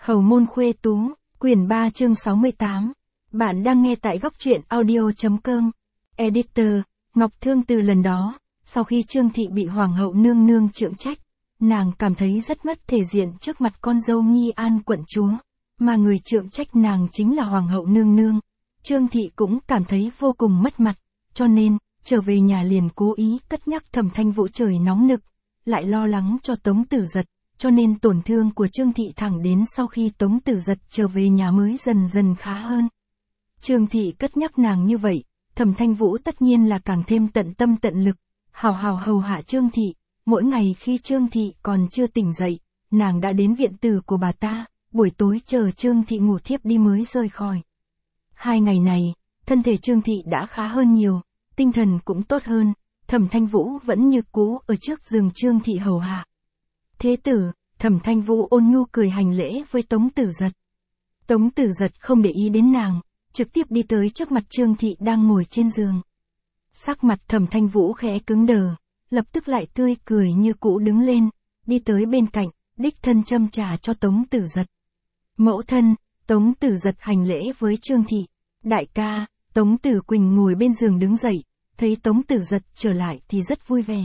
Hầu môn khuê tú, quyển 3 chương 68. Bạn đang nghe tại góc truyện audio.com. Editor, Ngọc Thương. Từ lần đó, sau khi Trương Thị bị Hoàng hậu nương nương trượng trách, nàng cảm thấy rất mất thể diện trước mặt con dâu Nghi An quận chúa, mà người trượng trách nàng chính là Hoàng hậu nương nương. Trương Thị cũng cảm thấy vô cùng mất mặt, cho nên, trở về nhà liền cố ý cất nhắc Thẩm Thanh Vũ trời nóng nực, lại lo lắng cho Tống Tử Dật. Cho nên tổn thương của Trương Thị thẳng đến sau khi Tống Tử Dật trở về nhà mới dần dần khá hơn. Trương Thị cất nhắc nàng như vậy, Thẩm Thanh Vũ tất nhiên là càng thêm tận tâm tận lực, hào hào hầu hạ Trương Thị. Mỗi ngày khi Trương Thị còn chưa tỉnh dậy, nàng đã đến viện tử của bà ta, buổi tối chờ Trương Thị ngủ thiếp đi mới rời khỏi. 2 ngày này, thân thể Trương Thị đã khá hơn nhiều, tinh thần cũng tốt hơn, Thẩm Thanh Vũ vẫn như cũ ở trước giường Trương Thị hầu hạ. Thế tử, Thẩm Thanh Vũ ôn nhu cười hành lễ với Tống Tử Dật. Tống Tử Dật không để ý đến nàng, trực tiếp đi tới trước mặt Trương Thị đang ngồi trên giường. Sắc mặt Thẩm Thanh Vũ khẽ cứng đờ, lập tức lại tươi cười như cũ đứng lên, đi tới bên cạnh, đích thân châm trà cho Tống Tử Dật. Mẫu thân, Tống Tử Dật hành lễ với Trương Thị. Đại ca, Tống Tử Quỳnh ngồi bên giường đứng dậy, thấy Tống Tử Dật trở lại thì rất vui vẻ.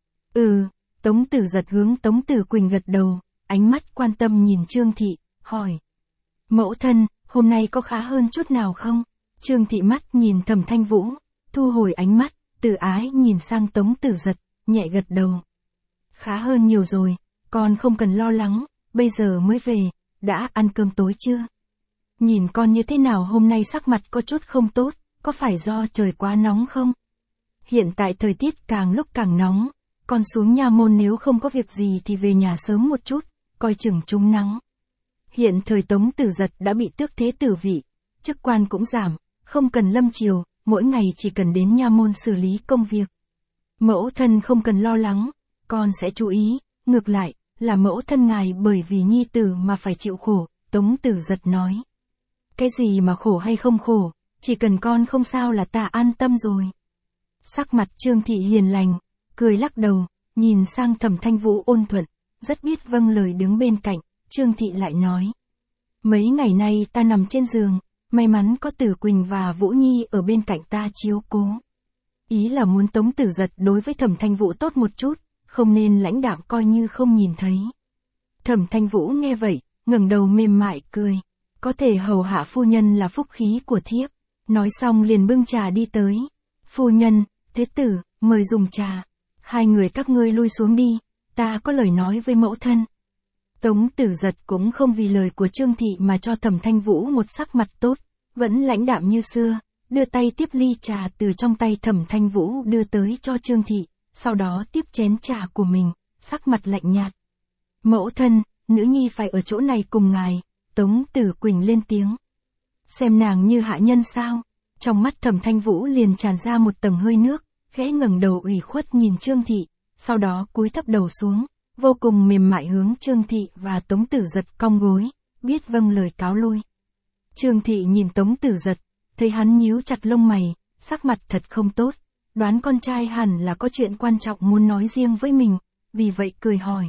Tống Tử Dật hướng Tống Tử Quỳnh gật đầu, ánh mắt quan tâm nhìn Trương Thị, hỏi. Mẫu thân, hôm nay có khá hơn chút nào không? Trương Thị mắt nhìn Thẩm Thanh Vũ, thu hồi ánh mắt, từ ái nhìn sang Tống Tử Dật, nhẹ gật đầu. Khá hơn nhiều rồi, con không cần lo lắng, bây giờ mới về, đã ăn cơm tối chưa? Nhìn con như thế nào hôm nay sắc mặt có chút không tốt, có phải do trời quá nóng không? Hiện tại thời tiết càng lúc càng nóng. Con xuống nha môn nếu không có việc gì thì về nhà sớm một chút, coi chừng trúng nắng. Hiện thời Tống Tử Dật đã bị tước thế tử vị, chức quan cũng giảm, không cần lâm triều, mỗi ngày chỉ cần đến nha môn xử lý công việc. Mẫu thân không cần lo lắng, con sẽ chú ý, ngược lại, là mẫu thân ngài bởi vì nhi tử mà phải chịu khổ, Tống Tử Dật nói. Cái gì mà khổ hay không khổ, chỉ cần con không sao là ta an tâm rồi. Sắc mặt Trương Thị hiền lành, cười lắc đầu, nhìn sang Thẩm Thanh Vũ ôn thuận, rất biết vâng lời đứng bên cạnh, Trương Thị lại nói. Mấy ngày nay ta nằm trên giường, may mắn có Tử Quỳnh và Vũ Nhi ở bên cạnh ta chiếu cố. Ý là muốn Tống Tử Dật đối với Thẩm Thanh Vũ tốt một chút, không nên lãnh đạm coi như không nhìn thấy. Thẩm Thanh Vũ nghe vậy, ngẩng đầu mềm mại cười, có thể hầu hạ phu nhân là phúc khí của thiếp, nói xong liền bưng trà đi tới. Phu nhân, thế tử, mời dùng trà. 2 người các ngươi lui xuống đi, ta có lời nói với mẫu thân. Tống Tử Dật cũng không vì lời của Trương Thị mà cho Thẩm Thanh Vũ một sắc mặt tốt, vẫn lãnh đạm như xưa, đưa tay tiếp ly trà từ trong tay Thẩm Thanh Vũ đưa tới cho Trương Thị, sau đó tiếp chén trà của mình, sắc mặt lạnh nhạt. Mẫu thân, nữ nhi phải ở chỗ này cùng ngài, Tống Tử Quỳnh lên tiếng. Xem nàng như hạ nhân sao? Trong mắt Thẩm Thanh Vũ liền tràn ra một tầng hơi nước, khẽ ngẩng đầu ủy khuất nhìn Trương Thị, sau đó cúi thấp đầu xuống, vô cùng mềm mại hướng Trương Thị và Tống Tử Dật cong gối, biết vâng lời cáo lui. Trương Thị nhìn Tống Tử Dật, thấy hắn nhíu chặt lông mày, sắc mặt thật không tốt, đoán con trai hẳn là có chuyện quan trọng muốn nói riêng với mình, vì vậy cười hỏi.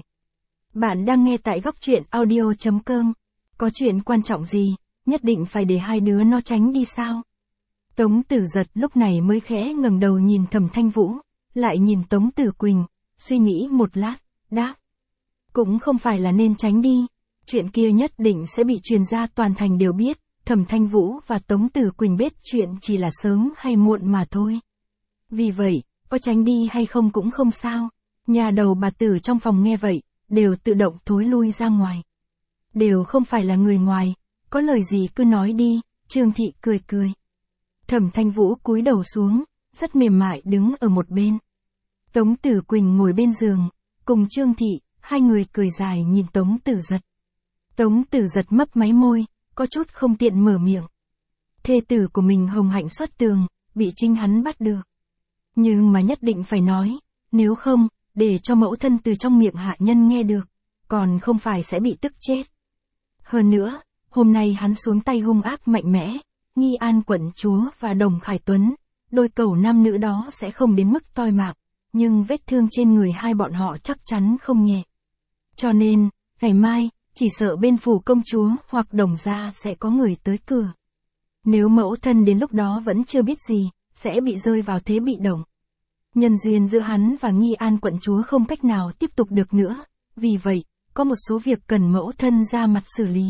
Bạn đang nghe tại góc truyện audio.com, có chuyện quan trọng gì, nhất định phải để hai đứa nó tránh đi sao? Tống Tử Dật lúc này mới khẽ ngẩng đầu nhìn Thẩm Thanh Vũ, lại nhìn Tống Tử Quỳnh, suy nghĩ một lát, đáp. Cũng không phải là nên tránh đi, chuyện kia nhất định sẽ bị truyền ra toàn thành đều biết, Thẩm Thanh Vũ và Tống Tử Quỳnh biết chuyện chỉ là sớm hay muộn mà thôi. Vì vậy, có tránh đi hay không cũng không sao. Nhà đầu bà tử trong phòng nghe vậy, đều tự động thối lui ra ngoài. Đều không phải là người ngoài, có lời gì cứ nói đi, Trương Thị cười cười. Thẩm Thanh Vũ cúi đầu xuống, rất mềm mại đứng ở một bên. Tống Tử Quỳnh ngồi bên giường, cùng Trương Thị, 2 người cười dài nhìn Tống Tử Dật. Tống Tử Dật mấp máy môi, có chút không tiện mở miệng. Thê tử của mình hồng hạnh xuất tường, bị chính hắn bắt được. Nhưng mà nhất định phải nói, nếu không, để cho mẫu thân từ trong miệng hạ nhân nghe được, còn không phải sẽ bị tức chết. Hơn nữa, hôm nay hắn xuống tay hung ác mạnh mẽ, Nghi An quận chúa và Đồng Khải Tuấn, đôi cẩu nam nữ đó sẽ không đến mức toi mạng, nhưng vết thương trên người hai bọn họ chắc chắn không nhẹ. Cho nên, ngày mai, chỉ sợ bên phủ công chúa hoặc Đồng gia sẽ có người tới cửa. Nếu mẫu thân đến lúc đó vẫn chưa biết gì, sẽ bị rơi vào thế bị động. Nhân duyên giữa hắn và Nghi An quận chúa không cách nào tiếp tục được nữa, vì vậy, có một số việc cần mẫu thân ra mặt xử lý.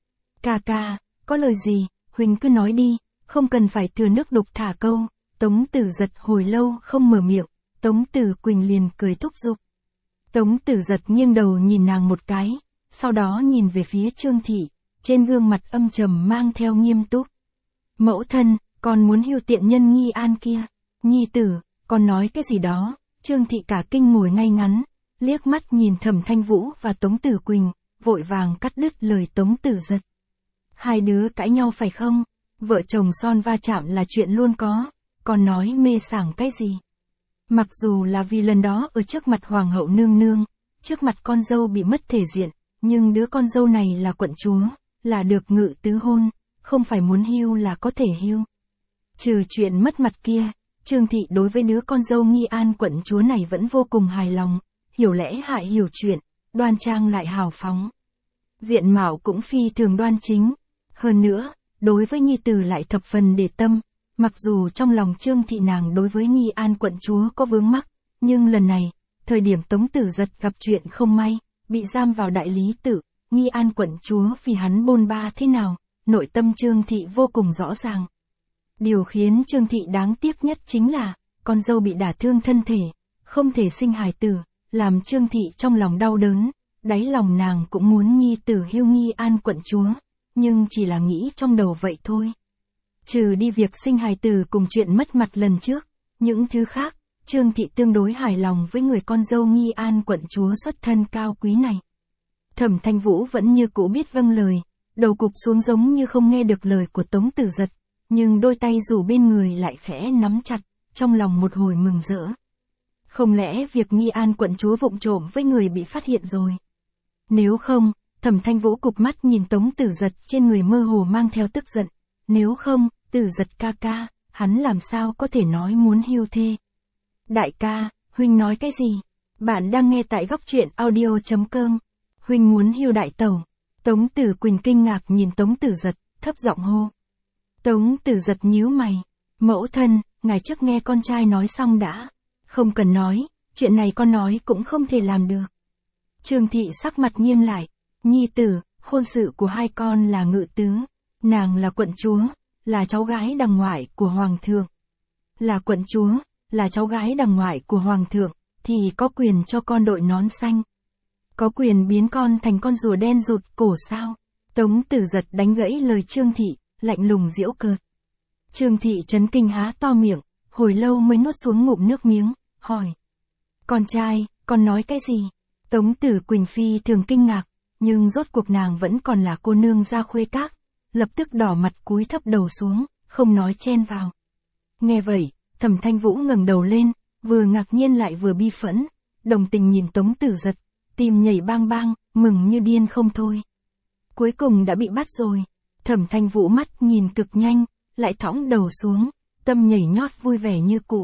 Ca ca, có lời gì, huynh cứ nói đi, không cần phải thừa nước đục thả câu. Tống Tử Giật hồi lâu không mở miệng, Tống Tử Quỳnh liền cười thúc giục. Tống Tử Giật nghiêng đầu nhìn nàng một cái, sau đó nhìn về phía Trương Thị, trên gương mặt âm trầm mang theo nghiêm túc. Mẫu thân, con muốn hưu tiện nhân Nghi An kia. Nhi tử, con nói cái gì đó? Trương Thị cả kinh ngồi ngay ngắn, liếc mắt nhìn Thẩm Thanh Vũ và Tống Tử Quỳnh, vội vàng cắt đứt lời Tống Tử Giật. Hai đứa cãi nhau phải không? Vợ chồng son va chạm là chuyện luôn có, con nói mê sảng cái gì? Mặc dù là vì lần đó ở trước mặt Hoàng hậu nương nương, trước mặt con dâu bị mất thể diện, nhưng đứa con dâu này là quận chúa, là được ngự tứ hôn, không phải muốn hưu là có thể hưu. Trừ chuyện mất mặt kia, Trương Thị đối với đứa con dâu Nghi An quận chúa này vẫn vô cùng hài lòng, hiểu lẽ hại hiểu chuyện, đoan trang lại hào phóng. Diện mạo cũng phi thường đoan chính. Hơn nữa, đối với nhi tử lại thập phần để tâm, mặc dù trong lòng Trương Thị nàng đối với Nghi An quận chúa có vướng mắc, nhưng lần này, thời điểm Tống Tử Giật gặp chuyện không may, bị giam vào đại lý tự, Nghi An quận chúa vì hắn bôn ba thế nào, nội tâm Trương Thị vô cùng rõ ràng. Điều khiến Trương Thị đáng tiếc nhất chính là, con dâu bị đả thương thân thể, không thể sinh hài tử, làm Trương Thị trong lòng đau đớn, đáy lòng nàng cũng muốn nhi tử hưu Nghi An quận chúa, nhưng chỉ là nghĩ trong đầu vậy thôi. Trừ đi việc sinh hài tử cùng chuyện mất mặt lần trước, những thứ khác, Trương Thị tương đối hài lòng với người con dâu Nghi An quận chúa xuất thân cao quý này. Thẩm Thanh Vũ vẫn như cũ biết vâng lời, đầu cụp xuống giống như không nghe được lời của Tống Tử Giật, nhưng đôi tay rủ bên người lại khẽ nắm chặt, trong lòng một hồi mừng rỡ. Không lẽ việc Nghi An quận chúa vụng trộm với người bị phát hiện rồi? Nếu không, Thẩm Thanh Vũ cụp mắt nhìn Tống Tử Giật trên người mơ hồ mang theo tức giận. Nếu không, Tử Giật ca ca, hắn làm sao có thể nói muốn hưu thê? Đại ca, huynh nói cái gì? Bạn đang nghe tại góc truyện audio.com. Huynh muốn hưu đại tẩu. Tống Tử Quỳnh kinh ngạc nhìn Tống Tử Giật, thấp giọng hô. Tống Tử Giật nhíu mày. Mẫu thân, ngài trước nghe con trai nói xong đã. Không cần nói, chuyện này con nói cũng không thể làm được. Trương Thị sắc mặt nghiêm lại. Nhi tử, hôn sự của hai con là ngự tứ. Nàng là quận chúa, là cháu gái đằng ngoại của Hoàng thượng. Là quận chúa, là cháu gái đằng ngoại của Hoàng thượng, thì có quyền cho con đội nón xanh. Có quyền biến con thành con rùa đen rụt cổ sao? Tống Tử Giật đánh gãy lời Trương Thị, lạnh lùng giễu cợt. Trương Thị chấn kinh há to miệng, hồi lâu mới nuốt xuống ngụm nước miếng, hỏi. Con trai, con nói cái gì? Tống Tử Quỳnh phi thường kinh ngạc, nhưng rốt cuộc nàng vẫn còn là cô nương gia khuê các, lập tức đỏ mặt cúi thấp đầu xuống, không nói chen vào. Nghe vậy, Thẩm Thanh Vũ ngẩng đầu lên, vừa ngạc nhiên lại vừa bi phẫn, đồng tình nhìn Tống Tử Giật, tim nhảy bang bang, mừng như điên không thôi. Cuối cùng đã bị bắt rồi. Thẩm Thanh Vũ mắt nhìn cực nhanh, lại thõng đầu xuống, tâm nhảy nhót vui vẻ như cũ.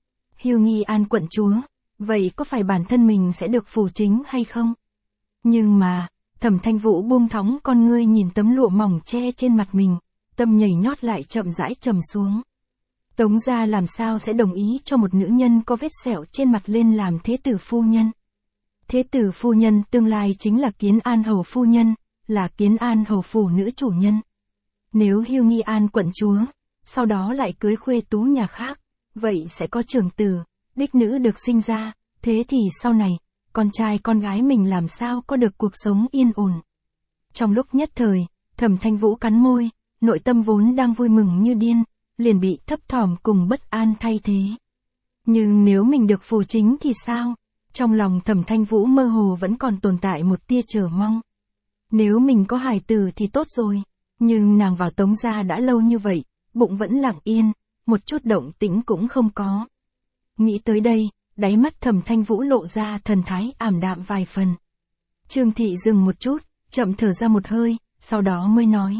Hưu Nghi An quận chúa, vậy có phải bản thân mình sẽ được phù chính hay không? Nhưng mà, Thẩm Thanh Vũ buông thõng con ngươi nhìn tấm lụa mỏng che trên mặt mình, tâm nhảy nhót lại chậm rãi trầm xuống. Tống gia làm sao sẽ đồng ý cho một nữ nhân có vết sẹo trên mặt lên làm thế tử phu nhân? Thế tử phu nhân tương lai chính là Kiến An hầu phu nhân, là Kiến An hầu phủ nữ chủ nhân. Nếu hưu Nghi An quận chúa, sau đó lại cưới khuê tú nhà khác, vậy sẽ có trưởng tử, đích nữ được sinh ra, thế thì sau này, con trai con gái mình làm sao có được cuộc sống yên ổn. Trong lúc nhất thời, Thẩm Thanh Vũ cắn môi, nội tâm vốn đang vui mừng như điên, liền bị thấp thỏm cùng bất an thay thế. Nhưng nếu mình được phù chính thì sao? Trong lòng Thẩm Thanh Vũ mơ hồ vẫn còn tồn tại một tia chờ mong. Nếu mình có hài tử thì tốt rồi, nhưng nàng vào Tống gia đã lâu như vậy, bụng vẫn lặng yên, một chút động tĩnh cũng không có. Nghĩ tới đây, đáy mắt Thẩm Thanh Vũ lộ ra thần thái ảm đạm vài phần. Trương Thị dừng một chút, chậm thở ra một hơi, sau đó mới nói.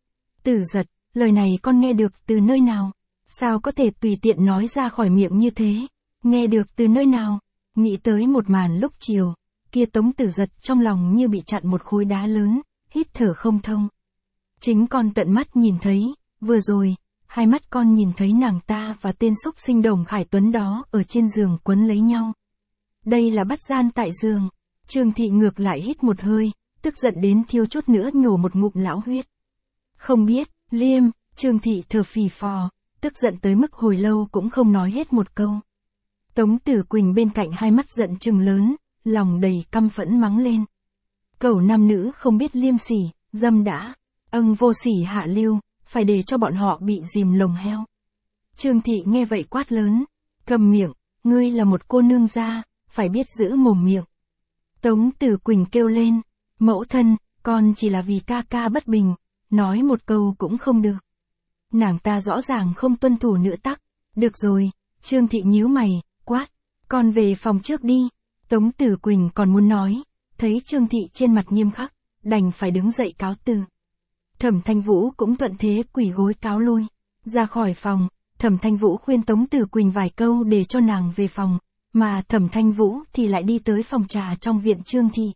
Tử Giật, lời này con nghe được từ nơi nào? Sao có thể tùy tiện nói ra khỏi miệng như thế? Nghe được từ nơi nào? Nghĩ tới một màn lúc chiều, kia Tống Tử Giật trong lòng như bị chặn một khối đá lớn, hít thở không thông. Chính con tận mắt nhìn thấy, vừa rồi, hai mắt con nhìn thấy nàng ta và tên xúc sinh Đồng Khải Tuấn đó ở trên giường quấn lấy nhau. Đây là bắt gian tại giường. Trương Thị ngược lại hít một hơi, tức giận đến thiếu chút nữa nhổ một ngụm lão huyết. Không biết, Liêm, Trương Thị thở phì phò, tức giận tới mức hồi lâu cũng không nói hết một câu. Tống Tử Quỳnh bên cạnh hai mắt giận trừng lớn, lòng đầy căm phẫn mắng lên. Cẩu nam nữ không biết liêm sỉ, dâm đã, vô sỉ hạ lưu, phải để cho bọn họ bị dìm lồng heo. Trương Thị nghe vậy quát lớn, cầm miệng, ngươi là một cô nương gia, phải biết giữ mồm miệng. Tống Tử Quỳnh kêu lên, mẫu thân, con chỉ là vì ca ca bất bình, nói một câu cũng không được. Nàng ta rõ ràng không tuân thủ nữ tắc. Được rồi, Trương Thị nhíu mày, quát, con về phòng trước đi. Tống Tử Quỳnh còn muốn nói, thấy Trương Thị trên mặt nghiêm khắc, đành phải đứng dậy cáo từ. Thẩm Thanh Vũ cũng thuận thế quỳ gối cáo lui. Ra khỏi phòng, Thẩm Thanh Vũ khuyên Tống Tử Quỳnh vài câu để cho nàng về phòng, mà Thẩm Thanh Vũ thì lại đi tới phòng trà trong viện Trương Thị.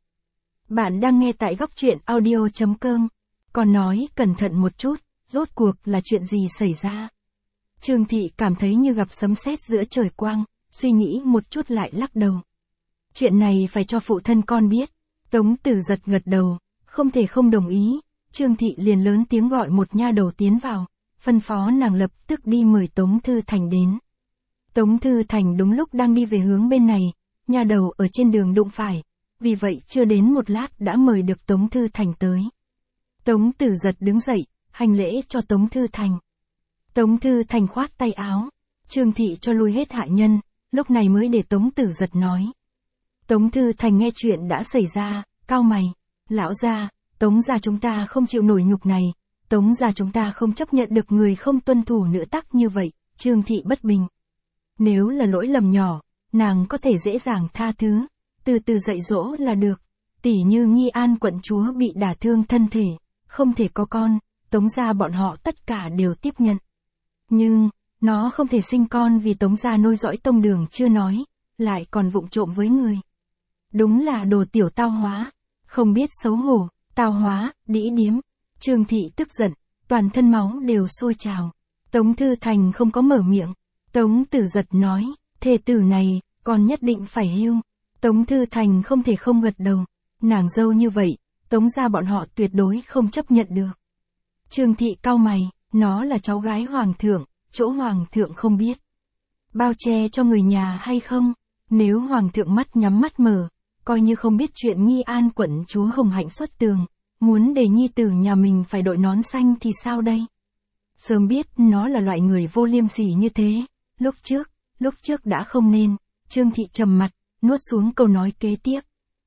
Bạn đang nghe tại góc truyện audio.com. Còn nói cẩn thận một chút, rốt cuộc là chuyện gì xảy ra? Trương Thị cảm thấy như gặp sấm sét giữa trời quang, suy nghĩ một chút lại lắc đầu. Chuyện này phải cho phụ thân con biết. Tống Tử Giật gật đầu, không thể không đồng ý. Trương Thị liền lớn tiếng gọi một nha đầu tiến vào, phân phó nàng lập tức đi mời Tống Thư Thành đến. Tống Thư Thành đúng lúc đang đi về hướng bên này, nha đầu ở trên đường đụng phải, vì vậy chưa đến một lát đã mời được Tống Thư Thành tới. Tống Tử Giật đứng dậy, hành lễ cho Tống Thư Thành. Tống Thư Thành khoát tay áo, Trương Thị cho lui hết hạ nhân, lúc này mới để Tống Tử Giật nói. Tống Thư Thành nghe chuyện đã xảy ra, cau mày, lão gia, Tống gia chúng ta không chịu nổi nhục này, Tống gia chúng ta không chấp nhận được người không tuân thủ nữ tắc như vậy. Trương Thị bất bình. Nếu là lỗi lầm nhỏ, nàng có thể dễ dàng tha thứ, từ từ dạy dỗ là được. Tỉ như Nghi An quận chúa bị đả thương thân thể, không thể có con, Tống gia bọn họ tất cả đều tiếp nhận. Nhưng, nó không thể sinh con vì Tống gia nối dõi tông đường chưa nói, lại còn vụng trộm với người. Đúng là đồ tiểu tao hóa, không biết xấu hổ, tao hóa, đĩ điếm. Trương Thị tức giận, toàn thân máu đều sôi trào. Tống Thư Thành không có mở miệng. Tống Tử Giật nói, thê tử này, con nhất định phải hưu. Tống Thư Thành không thể không gật đầu. Nàng dâu như vậy, Tống gia bọn họ tuyệt đối không chấp nhận được. Trương Thị cau mày, nó là cháu gái hoàng thượng, chỗ hoàng thượng không biết. Bao che cho người nhà hay không? Nếu hoàng thượng mắt nhắm mắt mở, coi như không biết chuyện Nghi An quận chúa hồng hạnh xuất tường, muốn để nhi tử nhà mình phải đội nón xanh thì sao đây? Sớm biết nó là loại người vô liêm sỉ như thế, lúc trước đã không nên. Trương Thị trầm mặt, nuốt xuống câu nói kế tiếp.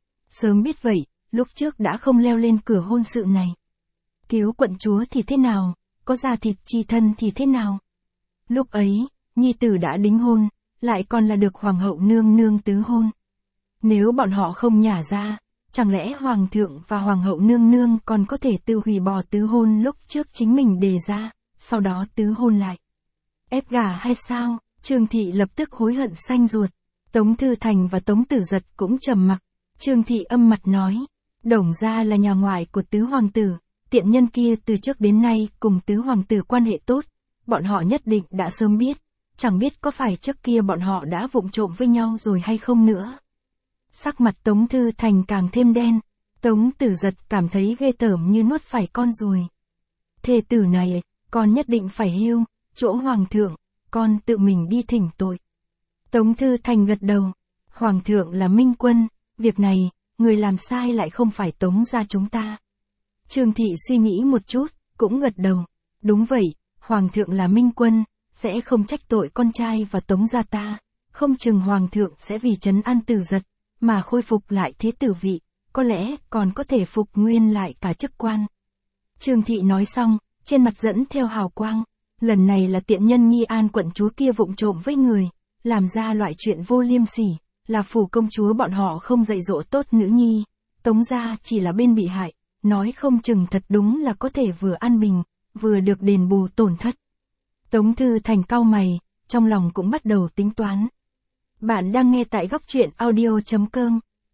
Sớm biết vậy, lúc trước đã không leo lên cửa hôn sự này. Cứu quận chúa thì thế nào, có da thịt chi thân thì thế nào? Lúc ấy, nhi tử đã đính hôn, lại còn là được hoàng hậu nương nương tứ hôn. Nếu bọn họ không nhả ra, chẳng lẽ hoàng thượng và hoàng hậu nương nương còn có thể tự hủy bỏ tứ hôn lúc trước chính mình đề ra, sau đó tứ hôn lại? Ép gả hay sao? Trương Thị lập tức hối hận xanh ruột. Tống Thư Thành và Tống Tử Giật cũng trầm mặc. Trương Thị âm mặt nói, Đồng gia là nhà ngoại của tứ hoàng tử, tiện nhân kia từ trước đến nay cùng tứ hoàng tử quan hệ tốt, bọn họ nhất định đã sớm biết, chẳng biết có phải trước kia bọn họ đã vụng trộm với nhau rồi hay không nữa. Sắc mặt Tống Thư Thành càng thêm đen, Tống Tử Giật cảm thấy ghê tởm như nuốt phải con ruồi. Thê tử này, con nhất định phải hưu, chỗ hoàng thượng, con tự mình đi thỉnh tội. Tống Thư Thành gật đầu, hoàng thượng là minh quân, việc này, người làm sai lại không phải Tống gia chúng ta. Trương Thị suy nghĩ một chút, cũng gật đầu, đúng vậy, hoàng thượng là minh quân, sẽ không trách tội con trai và Tống gia ta, không chừng hoàng thượng sẽ vì trấn an Tử Giật, mà khôi phục lại thế tử vị, có lẽ còn có thể phục nguyên lại cả chức quan. Trương Thị nói xong, trên mặt dẫn theo hào quang, lần này là tiện nhân Nghi An quận chúa kia vụng trộm với người, làm ra loại chuyện vô liêm sỉ, là phủ công chúa bọn họ không dạy dỗ tốt nữ nhi, Tống gia chỉ là bên bị hại, nói không chừng thật đúng là có thể vừa an bình, vừa được đền bù tổn thất. Tống Thư Thành cau mày, trong lòng cũng bắt đầu tính toán. Bạn đang nghe tại góc truyện audio.com.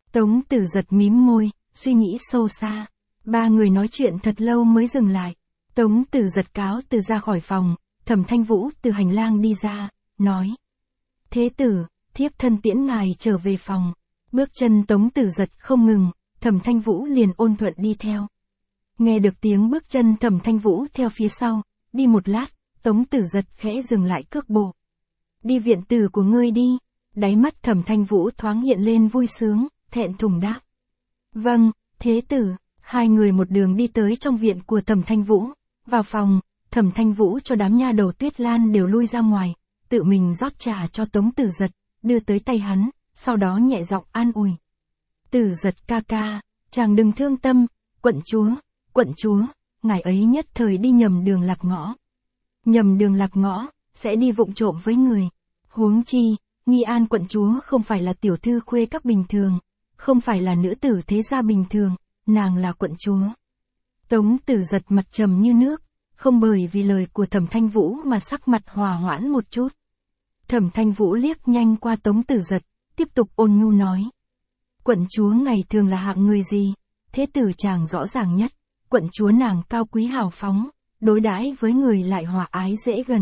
Tống Tử Giật mím môi, suy nghĩ sâu xa. Ba người nói chuyện thật lâu mới dừng lại. Tống Tử Giật cáo từ ra khỏi phòng, Thẩm Thanh Vũ từ hành lang đi ra, nói. Thế tử, thiếp thân tiễn ngài trở về phòng. Bước chân Tống Tử Giật không ngừng, Thẩm Thanh Vũ liền ôn thuận đi theo. Nghe được tiếng bước chân Thẩm Thanh Vũ theo phía sau, đi một lát, Tống Tử Giật khẽ dừng lại cước bộ. Đi viện tử của ngươi đi. Đáy mắt Thẩm Thanh Vũ thoáng hiện lên vui sướng, thẹn thùng đáp. Vâng, thế tử. Hai người một đường đi tới trong viện của Thẩm Thanh Vũ. Vào phòng, Thẩm Thanh Vũ cho đám nha đầu Tuyết Lan đều lui ra ngoài, tự mình rót trà cho Tống Tử Giật, đưa tới tay hắn, sau đó nhẹ giọng an ủi. Tử Giật ca ca, chàng đừng thương tâm, quận chúa, ngài ấy nhất thời đi nhầm đường lạc ngõ. Nhầm đường lạc ngõ, sẽ đi vụng trộm với người. Huống chi, Nghi An quận chúa không phải là tiểu thư khuê các bình thường, không phải là nữ tử thế gia bình thường, nàng là quận chúa. Tống Tử Giật mặt trầm như nước, không bởi vì lời của Thẩm Thanh Vũ mà sắc mặt hòa hoãn một chút. Thẩm Thanh Vũ liếc nhanh qua Tống Tử Giật, tiếp tục ôn nhu nói. Quận chúa ngày thường là hạng người gì? Thế tử chàng rõ ràng nhất, quận chúa nàng cao quý hào phóng, đối đãi với người lại hòa ái dễ gần,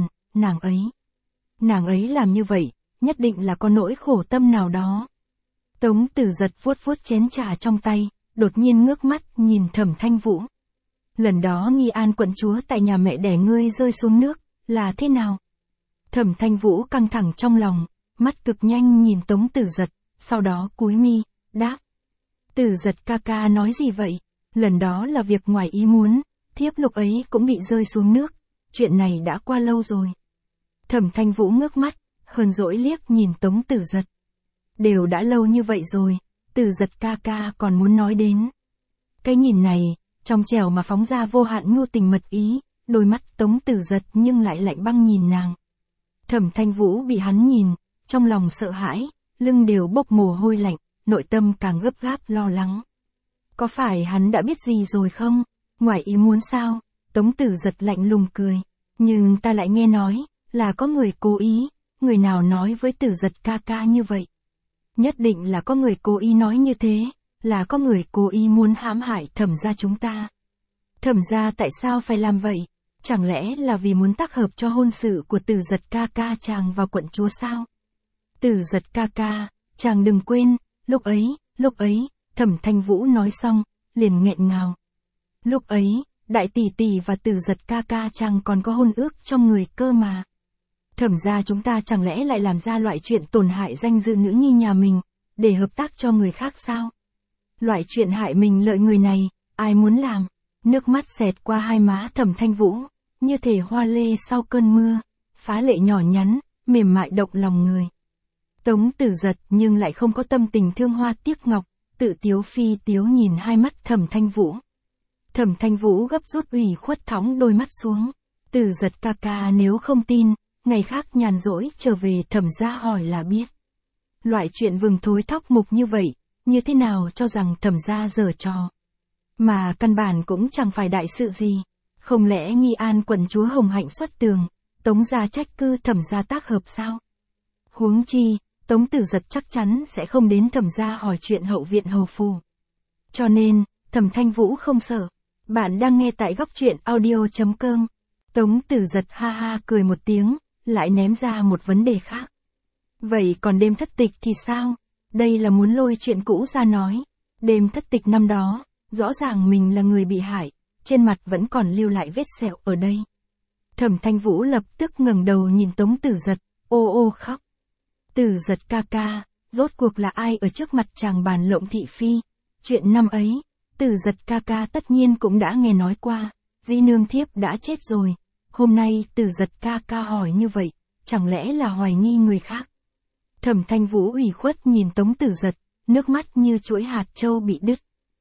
nàng ấy làm như vậy, nhất định là có nỗi khổ tâm nào đó. Tống Tử Giật vuốt vuốt chén trà trong tay, đột nhiên ngước mắt nhìn Thẩm Thanh Vũ. Lần đó Nghi An quận chúa tại nhà mẹ đẻ ngươi rơi xuống nước, là thế nào? Thẩm Thanh Vũ căng thẳng trong lòng, mắt cực nhanh nhìn Tống Tử Giật, sau đó cúi mi, đáp. Tử Giật ca ca nói gì vậy? Lần đó là việc ngoài ý muốn, thiếp lúc ấy cũng bị rơi xuống nước, chuyện này đã qua lâu rồi. Thẩm Thanh Vũ ngước mắt, hờn dỗi liếc nhìn Tống Tử Giật. Đều đã lâu như vậy rồi, Tử Giật ca ca còn muốn nói đến. Cái nhìn này, trong trẻo mà phóng ra vô hạn nhu tình mật ý, đôi mắt Tống Tử Giật nhưng lại lạnh băng nhìn nàng. Thẩm Thanh Vũ bị hắn nhìn, trong lòng sợ hãi, lưng đều bốc mồ hôi lạnh, nội tâm càng gấp gáp lo lắng. Có phải hắn đã biết gì rồi không? Ngoài ý muốn sao? Tống Tử Giật lạnh lùng cười. Nhưng ta lại nghe nói, là có người cố ý, người nào nói với Tử Giật ca ca như vậy? Nhất định là có người cố ý nói như thế, là có người cố ý muốn hãm hại Thẩm gia chúng ta. Thẩm gia tại sao phải làm vậy? Chẳng lẽ là vì muốn tác hợp cho hôn sự của Tử Giật ca ca chàng và quận chúa sao? Tử Giật ca ca, chàng đừng quên, lúc ấy, Thẩm Thanh Vũ nói xong, liền nghẹn ngào. Lúc ấy, đại tỷ tỷ và Tử Giật ca ca chàng còn có hôn ước trong người cơ mà. Thẩm gia chúng ta chẳng lẽ lại làm ra loại chuyện tổn hại danh dự nữ nhi nhà mình, để hợp tác cho người khác sao? Loại chuyện hại mình lợi người này, ai muốn làm? Nước mắt xẹt qua hai má Thẩm Thanh Vũ, như thể hoa lê sau cơn mưa, phá lệ nhỏ nhắn, mềm mại động lòng người. Tống Tử Giật nhưng lại không có tâm tình thương hoa tiếc ngọc, tự tiếu phi tiếu nhìn hai mắt Thẩm Thanh Vũ. Thẩm Thanh Vũ gấp rút ủy khuất thõng đôi mắt xuống. Tử Giật ca ca nếu không tin, ngày khác nhàn rỗi trở về Thẩm gia hỏi là biết. Loại chuyện vừng thối thóc mục như vậy, như thế nào cho rằng Thẩm gia giở trò. Mà căn bản cũng chẳng phải đại sự gì. Không lẽ Nghi An quận chúa hồng hạnh xuất tường, Tống gia trách cứ Thẩm gia tác hợp sao? Huống chi, Tống Tử Giật chắc chắn sẽ không đến Thẩm gia hỏi chuyện hậu viện hầu phù. Cho nên, Thẩm Thanh Vũ không sợ. Bạn đang nghe tại góc truyện audio.com. Tống Tử Giật ha ha cười một tiếng, lại ném ra một vấn đề khác. Vậy còn đêm thất tịch thì sao? Đây là muốn lôi chuyện cũ ra nói. Đêm thất tịch năm đó, rõ ràng mình là người bị hại, trên mặt vẫn còn lưu lại vết sẹo ở đây. Thẩm Thanh Vũ lập tức ngẩng đầu nhìn Tống Tử Giật, ô ô khóc. Tử Giật ca ca, rốt cuộc là ai ở trước mặt chàng bàn lộng thị phi? Chuyện năm ấy, Tử Giật ca ca tất nhiên cũng đã nghe nói qua, Di nương thiếp đã chết rồi. Hôm nay Tử Giật ca ca hỏi như vậy, chẳng lẽ là hoài nghi người khác? Thẩm Thanh Vũ ủy khuất nhìn Tống Tử Giật, nước mắt như chuỗi hạt châu bị đứt.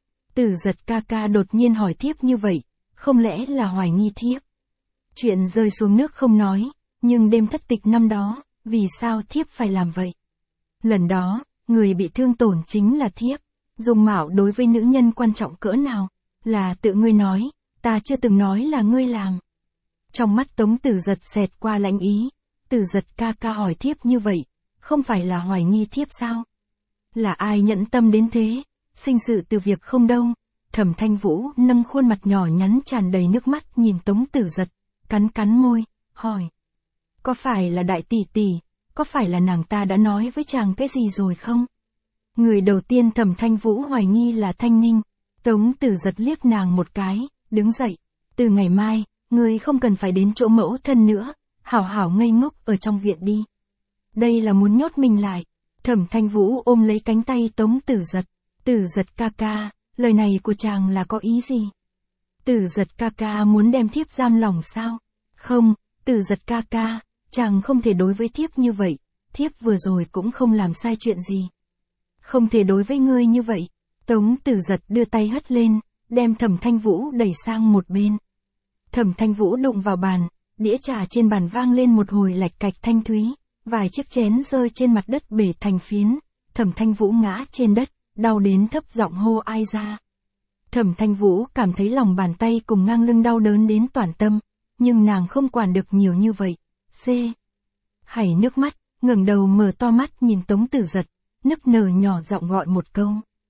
Tử Giật ca ca đột nhiên hỏi thiếp như vậy, không lẽ là hoài nghi thiếp? Chuyện rơi xuống nước không nói, nhưng đêm thất tịch năm đó, vì sao thiếp phải làm vậy? Lần đó, người bị thương tổn chính là thiếp. Dung mạo đối với nữ nhân quan trọng cỡ nào? Là tự ngươi nói, ta chưa từng nói là ngươi làm. Trong mắt Tống Tử Giật xẹt qua lãnh ý. Tử Giật ca ca hỏi thiếp như vậy, không phải là hoài nghi thiếp sao? Là ai nhẫn tâm đến thế, sinh sự từ việc không đâu. Thẩm Thanh Vũ nâng khuôn mặt nhỏ nhắn tràn đầy nước mắt nhìn Tống Tử Giật, cắn cắn môi, hỏi. Có phải là đại tỷ tỷ, có phải là nàng ta đã nói với chàng cái gì rồi không? Người đầu tiên Thẩm Thanh Vũ hoài nghi là Thanh Ninh. Tống Tử Giật liếc nàng một cái, đứng dậy. Từ ngày mai, ngươi không cần phải đến chỗ mẫu thân nữa, hảo hảo ngây ngốc ở trong viện đi. Đây là muốn nhốt mình lại. Thẩm Thanh Vũ ôm lấy cánh tay Tống Tử Giật. Tử Giật ca ca, lời này của chàng là có ý gì? Tử Giật ca ca muốn đem thiếp giam lỏng sao? Không, Tử Giật ca ca, chàng không thể đối với thiếp như vậy, thiếp vừa rồi cũng không làm sai chuyện gì. Không thể đối với ngươi như vậy. Tống Tử Giật đưa tay hất lên, đem Thẩm Thanh Vũ đẩy sang một bên. Thẩm Thanh Vũ đụng vào bàn, đĩa trà trên bàn vang lên một hồi lạch cạch thanh thúy, vài chiếc chén rơi trên mặt đất bể thành phiến. Thẩm Thanh Vũ ngã trên đất, đau đến thấp giọng hô ai ra. Thẩm Thanh Vũ cảm thấy lòng bàn tay cùng ngang lưng đau đớn đến toàn tâm, nhưng nàng không quản được nhiều như vậy. Hảy nước mắt, ngẩng đầu mở to mắt nhìn Tống Tử Giật, nức nở nhỏ giọng gọi một câu.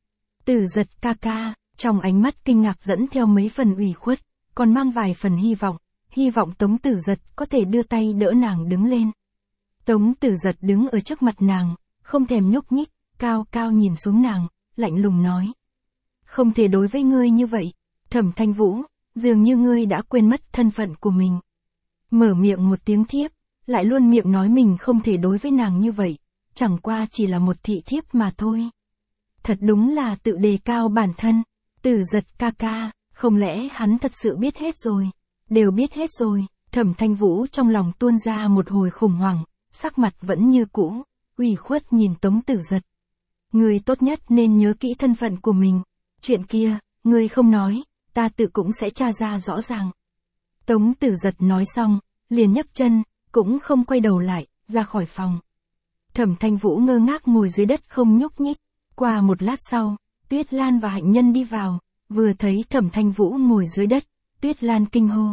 Tử Giật ca ca, trong ánh mắt kinh ngạc dẫn theo mấy phần ủy khuất, còn mang vài phần hy vọng Tống Tử Giật có thể đưa tay đỡ nàng đứng lên. Tống Tử Giật đứng ở trước mặt nàng, không thèm nhúc nhích, cao cao nhìn xuống nàng, lạnh lùng nói. Không thể đối với ngươi như vậy, Thẩm Thanh Vũ, dường như ngươi đã quên mất thân phận của mình. Mở miệng một tiếng thiếp, lại luôn miệng nói mình không thể đối với nàng như vậy, chẳng qua chỉ là một thị thiếp mà thôi. Thật đúng là tự đề cao bản thân. Tử Giật ca ca, không lẽ hắn thật sự biết hết rồi? Đều biết hết rồi. Thẩm Thanh Vũ trong lòng tuôn ra một hồi khủng hoảng, sắc mặt vẫn như cũ, ủy khuất nhìn Tống Tử Giật. Ngươi tốt nhất nên nhớ kỹ thân phận của mình. Chuyện kia, ngươi không nói, ta tự cũng sẽ tra ra rõ ràng. Tống Tử Giật nói xong, liền nhấc chân, cũng không quay đầu lại, ra khỏi phòng. Thẩm Thanh Vũ ngơ ngác ngồi dưới đất không nhúc nhích. Qua một lát sau, Tuyết Lan và Hạnh Nhân đi vào, vừa thấy Thẩm Thanh Vũ ngồi dưới đất, Tuyết Lan kinh hô.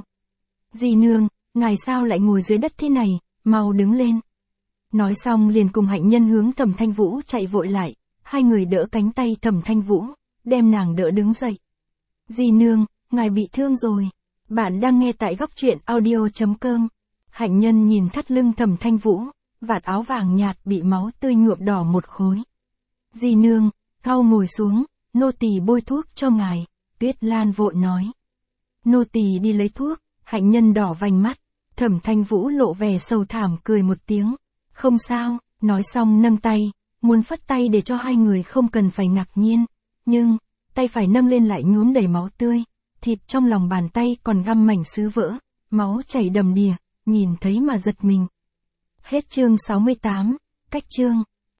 Dì nương, ngài sao lại ngồi dưới đất thế này, mau đứng lên. Nói xong liền cùng Hạnh Nhân hướng Thẩm Thanh Vũ chạy vội lại, hai người đỡ cánh tay Thẩm Thanh Vũ, đem nàng đỡ đứng dậy. Dì nương, ngài bị thương rồi. Bạn đang nghe tại góc truyện audio.com. Hạnh Nhân nhìn thắt lưng Thẩm Thanh Vũ, vạt áo vàng nhạt bị máu tươi nhuộm đỏ một khối. Dì nương, mau ngồi xuống, nô tỳ bôi thuốc cho ngài, Tuyết Lan vội nói. Nô tỳ đi lấy thuốc. Hạnh Nhân đỏ vành mắt, Thẩm Thanh Vũ lộ vẻ sầu thảm cười một tiếng. Không sao, nói xong nâng tay, muốn phất tay để cho hai người không cần phải ngạc nhiên. Nhưng, tay phải nâng lên lại nhuốm đầy máu tươi, thịt trong lòng bàn tay còn găm mảnh sứ vỡ, máu chảy đầm đìa, nhìn thấy mà giật mình. Hết chương 68, cách chương.